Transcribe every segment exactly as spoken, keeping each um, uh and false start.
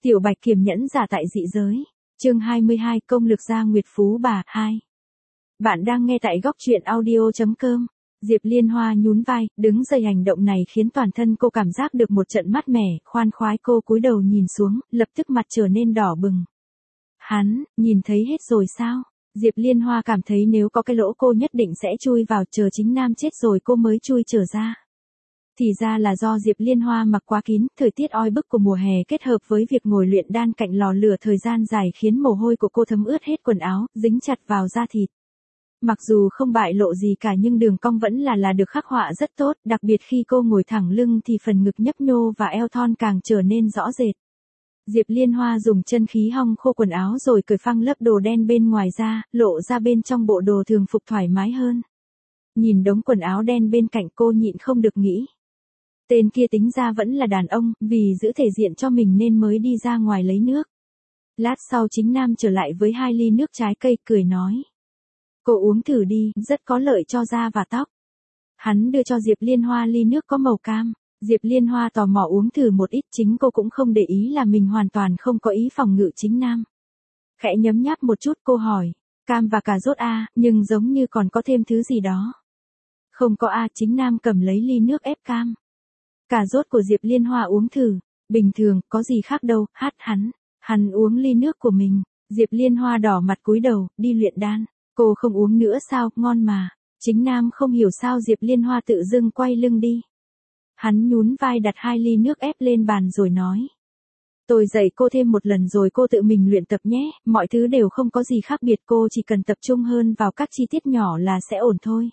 Tiểu Bạch kiềm nhẫn giả tại dị giới. Chương hai mươi hai, công lực gia Nguyệt Phú Bà hai. Bạn đang nghe tại góc truyện audio chấm com. Diệp Liên Hoa nhún vai, đứng dậy, hành động này khiến toàn thân cô cảm giác được một trận mát mẻ, khoan khoái. Cô cúi đầu nhìn xuống, lập tức mặt trở nên đỏ bừng. Hắn, nhìn thấy hết rồi sao? Diệp Liên Hoa cảm thấy nếu có cái lỗ cô nhất định sẽ chui vào, chờ chính nam chết rồi cô mới chui trở ra. Thì ra là do Diệp Liên Hoa mặc quá kín, thời tiết oi bức của mùa hè kết hợp với việc ngồi luyện đan cạnh lò lửa thời gian dài khiến mồ hôi của cô thấm ướt hết quần áo, dính chặt vào da thịt. Mặc dù không bại lộ gì cả nhưng đường cong vẫn là là được khắc họa rất tốt, đặc biệt khi cô ngồi thẳng lưng thì phần ngực nhấp nhô và eo thon càng trở nên rõ rệt. Diệp Liên Hoa dùng chân khí hong khô quần áo rồi cởi phăng lớp đồ đen bên ngoài ra, lộ ra bên trong bộ đồ thường phục thoải mái hơn. Nhìn đống quần áo đen bên cạnh cô nhịn không được nghĩ. Tên kia tính ra vẫn là đàn ông, vì giữ thể diện cho mình nên mới đi ra ngoài lấy nước. Lát sau chính nam trở lại với hai ly nước trái cây, cười nói. Cô uống thử đi, rất có lợi cho da và tóc. Hắn đưa cho Diệp Liên Hoa ly nước có màu cam. Diệp Liên Hoa tò mò uống thử một ít, chính cô cũng không để ý là mình hoàn toàn không có ý phòng ngự chính nam. Khẽ nhấm nháp một chút cô hỏi, cam và cà rốt a, nhưng giống như còn có thêm thứ gì đó. Không có a, chính nam cầm lấy ly nước ép cam. Cà rốt của Diệp Liên Hoa uống thử, bình thường, có gì khác đâu, hát hắn. Hắn uống ly nước của mình, Diệp Liên Hoa đỏ mặt cúi đầu, đi luyện đan. Cô không uống nữa sao, ngon mà. Chính nam không hiểu sao Diệp Liên Hoa tự dưng quay lưng đi. Hắn nhún vai đặt hai ly nước ép lên bàn rồi nói. Tôi dạy cô thêm một lần rồi cô tự mình luyện tập nhé, mọi thứ đều không có gì khác biệt, cô chỉ cần tập trung hơn vào các chi tiết nhỏ là sẽ ổn thôi.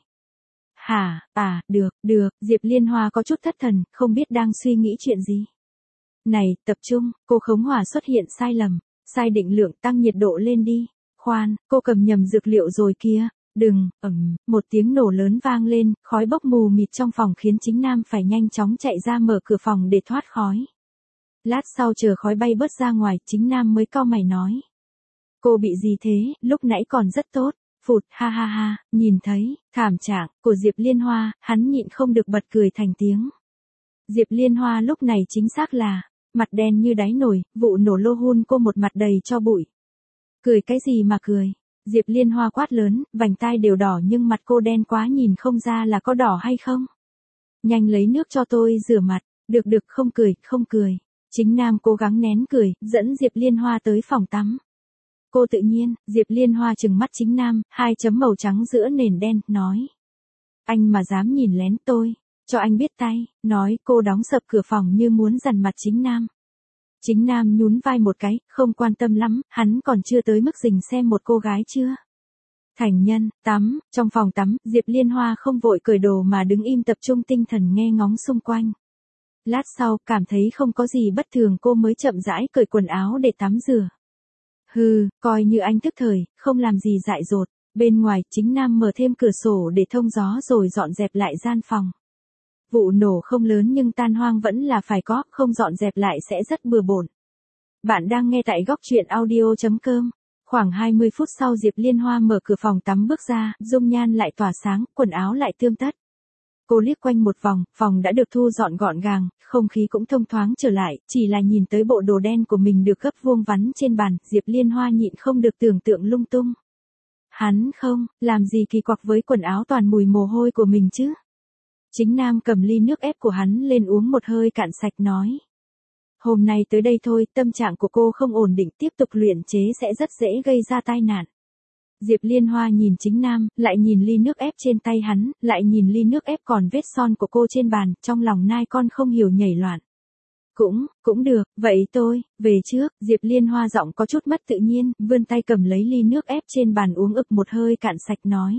Hả, à, được, được, Diệp Liên Hoa có chút thất thần, không biết đang suy nghĩ chuyện gì. Này, tập trung, cô khống hỏa xuất hiện sai lầm, sai định lượng, tăng nhiệt độ lên đi. Khoan, cô cầm nhầm dược liệu rồi kia. Đừng, ầm, một tiếng nổ lớn vang lên, khói bốc mù mịt trong phòng khiến chính nam phải nhanh chóng chạy ra mở cửa phòng để thoát khói. Lát sau chờ khói bay bớt ra ngoài, chính nam mới cau mày nói. Cô bị gì thế, lúc nãy còn rất tốt. Phụt, ha ha ha, nhìn thấy, thảm trạng của Diệp Liên Hoa, hắn nhịn không được bật cười thành tiếng. Diệp Liên Hoa lúc này chính xác là, mặt đen như đáy nồi, vụ nổ lô hun cô một mặt đầy cho bụi. Cười cái gì mà cười? Diệp Liên Hoa quát lớn, vành tai đều đỏ nhưng mặt cô đen quá nhìn không ra là có đỏ hay không. Nhanh lấy nước cho tôi rửa mặt, được được không cười, không cười. Chính nam cố gắng nén cười, dẫn Diệp Liên Hoa tới phòng tắm. Cô tự nhiên, Diệp Liên Hoa trừng mắt chính nam, hai chấm màu trắng giữa nền đen, nói. Anh mà dám nhìn lén tôi, cho anh biết tay, nói cô đóng sập cửa phòng như muốn dằn mặt chính nam. Chính nam nhún vai một cái, không quan tâm lắm, hắn còn chưa tới mức rình xem một cô gái chưa. Thành nhân, tắm, trong phòng tắm, Diệp Liên Hoa không vội cởi đồ mà đứng im tập trung tinh thần nghe ngóng xung quanh. Lát sau, cảm thấy không có gì bất thường cô mới chậm rãi cởi quần áo để tắm rửa. Hừ, coi như anh thức thời, không làm gì dại dột. Bên ngoài, chính nam mở thêm cửa sổ để thông gió rồi dọn dẹp lại gian phòng. Vụ nổ không lớn nhưng tan hoang vẫn là phải có, không dọn dẹp lại sẽ rất bừa bộn. Bạn đang nghe tại góc truyện audio chấm com. Khoảng hai mươi phút sau Diệp Liên Hoa mở cửa phòng tắm bước ra, dung nhan lại tỏa sáng, quần áo lại tươm tất. Cô liếc quanh một vòng, phòng đã được thu dọn gọn gàng, không khí cũng thông thoáng trở lại, chỉ là nhìn tới bộ đồ đen của mình được gấp vuông vắn trên bàn, Diệp Liên Hoa nhịn không được tưởng tượng lung tung. Hắn không, làm gì kỳ quặc với quần áo toàn mùi mồ hôi của mình chứ? Chính nam cầm ly nước ép của hắn lên uống một hơi cạn sạch nói. Hôm nay tới đây thôi, tâm trạng của cô không ổn định, tiếp tục luyện chế sẽ rất dễ gây ra tai nạn. Diệp Liên Hoa nhìn chính nam, lại nhìn ly nước ép trên tay hắn, lại nhìn ly nước ép còn vết son của cô trên bàn, trong lòng nai con không hiểu nhảy loạn. Cũng, cũng được, vậy tôi, về trước, Diệp Liên Hoa giọng có chút mất tự nhiên, vươn tay cầm lấy ly nước ép trên bàn uống ực một hơi cạn sạch nói.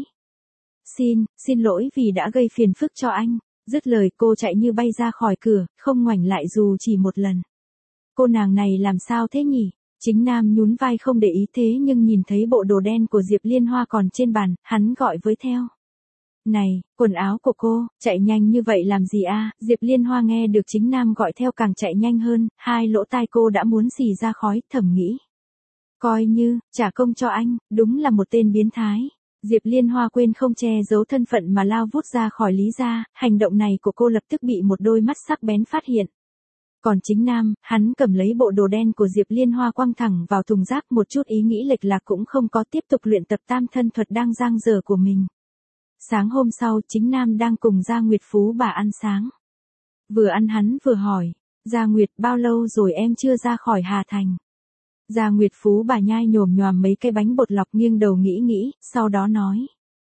Xin, xin lỗi vì đã gây phiền phức cho anh. Dứt lời cô chạy như bay ra khỏi cửa, không ngoảnh lại dù chỉ một lần. Cô nàng này làm sao thế nhỉ? Chính nam nhún vai không để ý thế nhưng nhìn thấy bộ đồ đen của Diệp Liên Hoa còn trên bàn, hắn gọi với theo. Này, quần áo của cô, chạy nhanh như vậy làm gì a? Diệp Liên Hoa nghe được chính nam gọi theo càng chạy nhanh hơn, hai lỗ tai cô đã muốn xì ra khói, thầm nghĩ. Coi như, trả công cho anh, đúng là một tên biến thái. Diệp Liên Hoa quên không che giấu thân phận mà lao vút ra khỏi Lý gia, hành động này của cô lập tức bị một đôi mắt sắc bén phát hiện. Còn chính Nam, hắn cầm lấy bộ đồ đen của Diệp Liên Hoa quăng thẳng vào thùng rác, một chút ý nghĩ lệch lạc cũng không có, tiếp tục luyện tập tam thân thuật đang dang dở của mình. Sáng hôm sau, chính Nam đang cùng Gia Nguyệt Phú bà ăn sáng. Vừa ăn hắn vừa hỏi, Gia Nguyệt, bao lâu rồi em chưa ra khỏi Hà Thành? Gia Nguyệt Phú bà nhai nhồm nhòm mấy cái bánh bột lọc, nghiêng đầu nghĩ nghĩ, sau đó nói.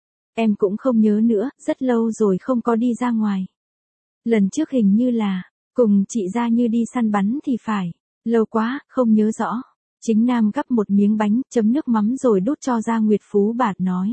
Em cũng không nhớ nữa, rất lâu rồi không có đi ra ngoài. Lần trước hình như là, cùng chị Gia Như đi săn bắn thì phải, lâu quá, không nhớ rõ. Chính Nam gắp một miếng bánh, chấm nước mắm rồi đút cho Gia Nguyệt Phú bà nói.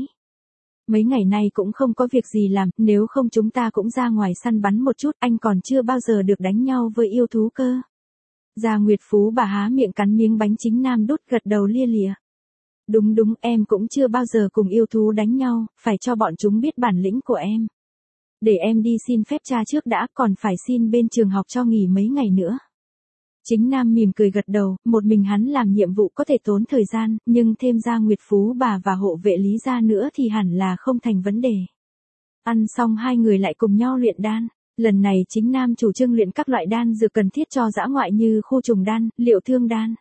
Mấy ngày nay cũng không có việc gì làm, nếu không chúng ta cũng ra ngoài săn bắn một chút, anh còn chưa bao giờ được đánh nhau với yêu thú cơ. Gia Nguyệt Phú bà há miệng cắn miếng bánh, chính Nam đút gật đầu lia lịa. Đúng đúng, em cũng chưa bao giờ cùng yêu thú đánh nhau, phải cho bọn chúng biết bản lĩnh của em. Để em đi xin phép cha trước đã, còn phải xin bên trường học cho nghỉ mấy ngày nữa. Chính Nam mỉm cười gật đầu, một mình hắn làm nhiệm vụ có thể tốn thời gian, nhưng thêm Gia Nguyệt Phú bà và hộ vệ Lý gia nữa thì hẳn là không thành vấn đề. Ăn xong hai người lại cùng nhau luyện đan. Lần này chính Nam chủ trương luyện các loại đan dược cần thiết cho dã ngoại như khu trùng đan, liệu thương đan.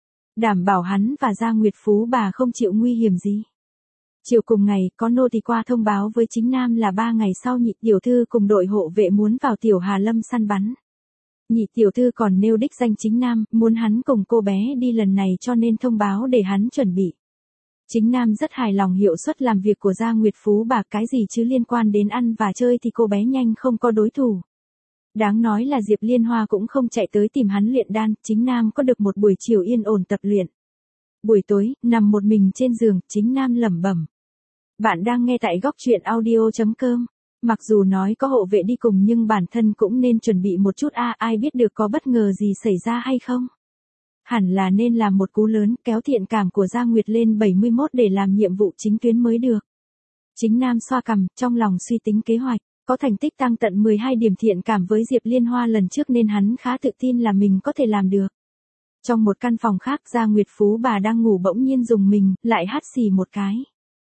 Đảm bảo hắn và Gia Nguyệt Phú bà không chịu nguy hiểm gì. Chiều cùng ngày, có nô tỳ qua thông báo với chính Nam là ba ngày sau Nhị tiểu thư cùng đội hộ vệ muốn vào Tiểu Hà Lâm săn bắn. Nhị tiểu thư còn nêu đích danh chính Nam, muốn hắn cùng cô bé đi lần này cho nên thông báo để hắn chuẩn bị. Chính Nam rất hài lòng hiệu suất làm việc của Gia Nguyệt Phú bà, cái gì chứ liên quan đến ăn và chơi thì cô bé nhanh không có đối thủ. Đáng nói là Diệp Liên Hoa cũng không chạy tới tìm hắn luyện đan, chính Nam có được một buổi chiều yên ổn tập luyện. Buổi tối, nằm một mình trên giường, chính Nam lẩm bẩm. Bạn đang nghe tại góc truyện audio chấm com. Mặc dù nói có hộ vệ đi cùng nhưng bản thân cũng nên chuẩn bị một chút a, à, ai biết được có bất ngờ gì xảy ra hay không. Hẳn là nên làm một cú lớn, kéo thiện cảm của Gia Nguyệt lên bảy mươi mốt để làm nhiệm vụ chính tuyến mới được. Chính Nam xoa cằm, trong lòng suy tính kế hoạch, có thành tích tăng tận mười hai điểm thiện cảm với Diệp Liên Hoa lần trước nên hắn khá tự tin là mình có thể làm được. Trong một căn phòng khác, Gia Nguyệt Phú bà đang ngủ bỗng nhiên rùng mình, lại hắt xì một cái.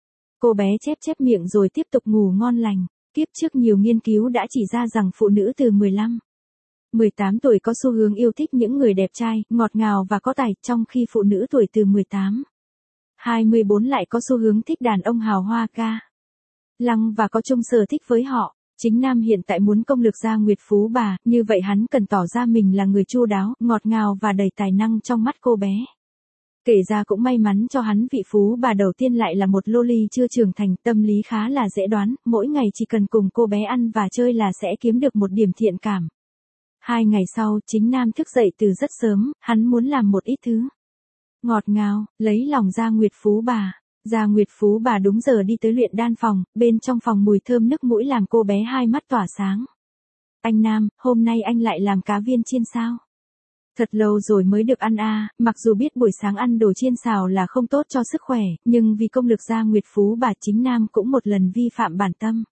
Cô bé chép chép miệng rồi tiếp tục ngủ ngon lành. Kiếp trước nhiều nghiên cứu đã chỉ ra rằng phụ nữ từ mười lăm, mười tám tuổi có xu hướng yêu thích những người đẹp trai, ngọt ngào và có tài, trong khi phụ nữ tuổi từ mười tám, hai mươi bốn lại có xu hướng thích đàn ông hào hoa ca lăng và có chung sở thích với họ. Chính Nam hiện tại muốn công lược Gia Nguyệt Phú bà, như vậy hắn cần tỏ ra mình là người chu đáo, ngọt ngào và đầy tài năng trong mắt cô bé. Kể ra cũng may mắn cho hắn, vị phú bà đầu tiên lại là một lô ly chưa trưởng thành, tâm lý khá là dễ đoán, mỗi ngày chỉ cần cùng cô bé ăn và chơi là sẽ kiếm được một điểm thiện cảm. Hai ngày sau, chính Nam thức dậy từ rất sớm, hắn muốn làm một ít thứ ngọt ngào, lấy lòng Gia Nguyệt Phú bà. Gia Nguyệt Phú bà đúng giờ đi tới luyện đan phòng, bên trong phòng mùi thơm nức mũi làm cô bé hai mắt tỏa sáng. Anh Nam, hôm nay anh lại làm cá viên chiên sao? Thật lâu rồi mới được ăn a, à, mặc dù biết buổi sáng ăn đồ chiên xào là không tốt cho sức khỏe, nhưng vì công lực Gia Nguyệt Phú bà, chính Nam cũng một lần vi phạm bản tâm.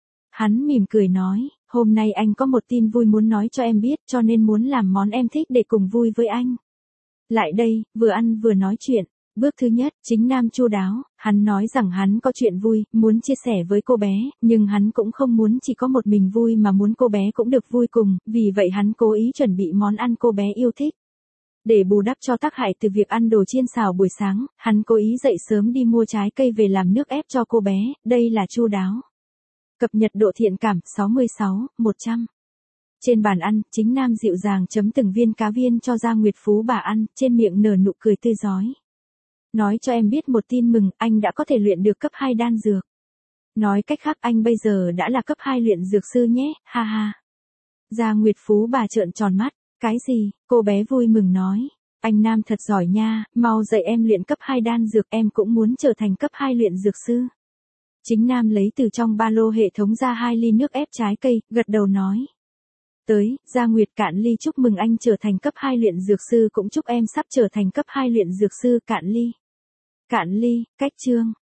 Hắn mỉm cười nói, hôm nay anh có một tin vui muốn nói cho em biết, cho nên muốn làm món em thích để cùng vui với anh. Lại đây, vừa ăn vừa nói chuyện. Bước thứ nhất, chính Nam chu đáo, hắn nói rằng hắn có chuyện vui, muốn chia sẻ với cô bé, nhưng hắn cũng không muốn chỉ có một mình vui mà muốn cô bé cũng được vui cùng, vì vậy hắn cố ý chuẩn bị món ăn cô bé yêu thích. Để bù đắp cho tác hại từ việc ăn đồ chiên xào buổi sáng, hắn cố ý dậy sớm đi mua trái cây về làm nước ép cho cô bé, đây là chu đáo. Cập nhật độ thiện cảm, sáu mươi sáu, một trăm. Trên bàn ăn, chính Nam dịu dàng chấm từng viên cá viên cho Gia Nguyệt Phú bà ăn, trên miệng nở nụ cười tươi rói. Nói cho em biết một tin mừng, anh đã có thể luyện được cấp hai đan dược. Nói cách khác anh bây giờ đã là cấp hai luyện dược sư nhé, ha ha. Gia Nguyệt Phú bà trợn tròn mắt, cái gì, cô bé vui mừng nói. Anh Nam thật giỏi nha, mau dạy em luyện cấp hai đan dược, em cũng muốn trở thành cấp hai luyện dược sư. Chính Nam lấy từ trong ba lô hệ thống ra hai ly nước ép trái cây, gật đầu nói. Tới, Gia Nguyệt cạn ly, chúc mừng anh trở thành cấp hai luyện dược sư, cũng chúc em sắp trở thành cấp hai luyện dược sư, cạn ly. Cạn ly, cách chương.